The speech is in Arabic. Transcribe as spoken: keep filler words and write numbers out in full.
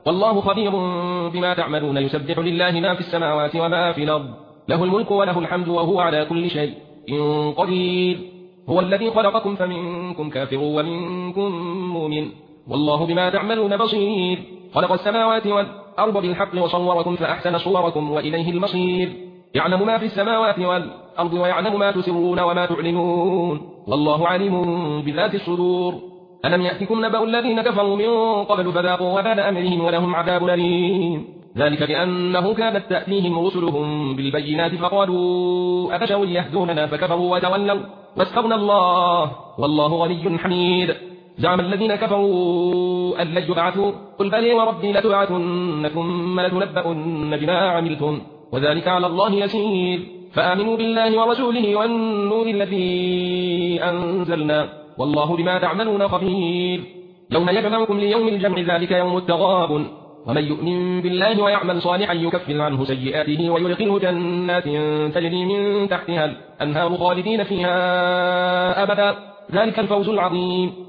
والله خبير بما تعملون يسبح لله ما في السماوات وما في الأرض له الملك وله الحمد وهو على كل شيء قدير هو الذي خلقكم فمنكم كافر ومنكم مؤمن والله بما تعملون بصير خلق السماوات والأرض بالحق وصوركم فأحسن صوركم وإليه المصير يعلم ما في السماوات والأرض ويعلم ما تسرون وما تعلنون والله عليم بذات الصدور ألم يأتكم نبأ الذين كفروا من قبل فذاقوا وبال أمرهم ولهم عذاب أليم ذلك بأنه كانت تأتيهم رسلهم بالبينات فقالوا أبشر يهدوننا فكفروا وتولوا واستغنى الله والله غني حميد زعم الذين كفروا أن لن يبعثوا قل بلى وربي لتبعثن ثم لتنبؤن بما عملتم وذلك على الله يسير فآمنوا بالله ورسوله والنور الذي أنزلنا والله بما تعملون خبير يوم يجمعكم ليوم الجمع ذلك يوم التغابن ومن يؤمن بالله ويعمل صالحا يكفر عنه سيئاته ويدخله جنات تجري من تحتها الأنهار خالدين فيها أبدا ذلك الفوز العظيم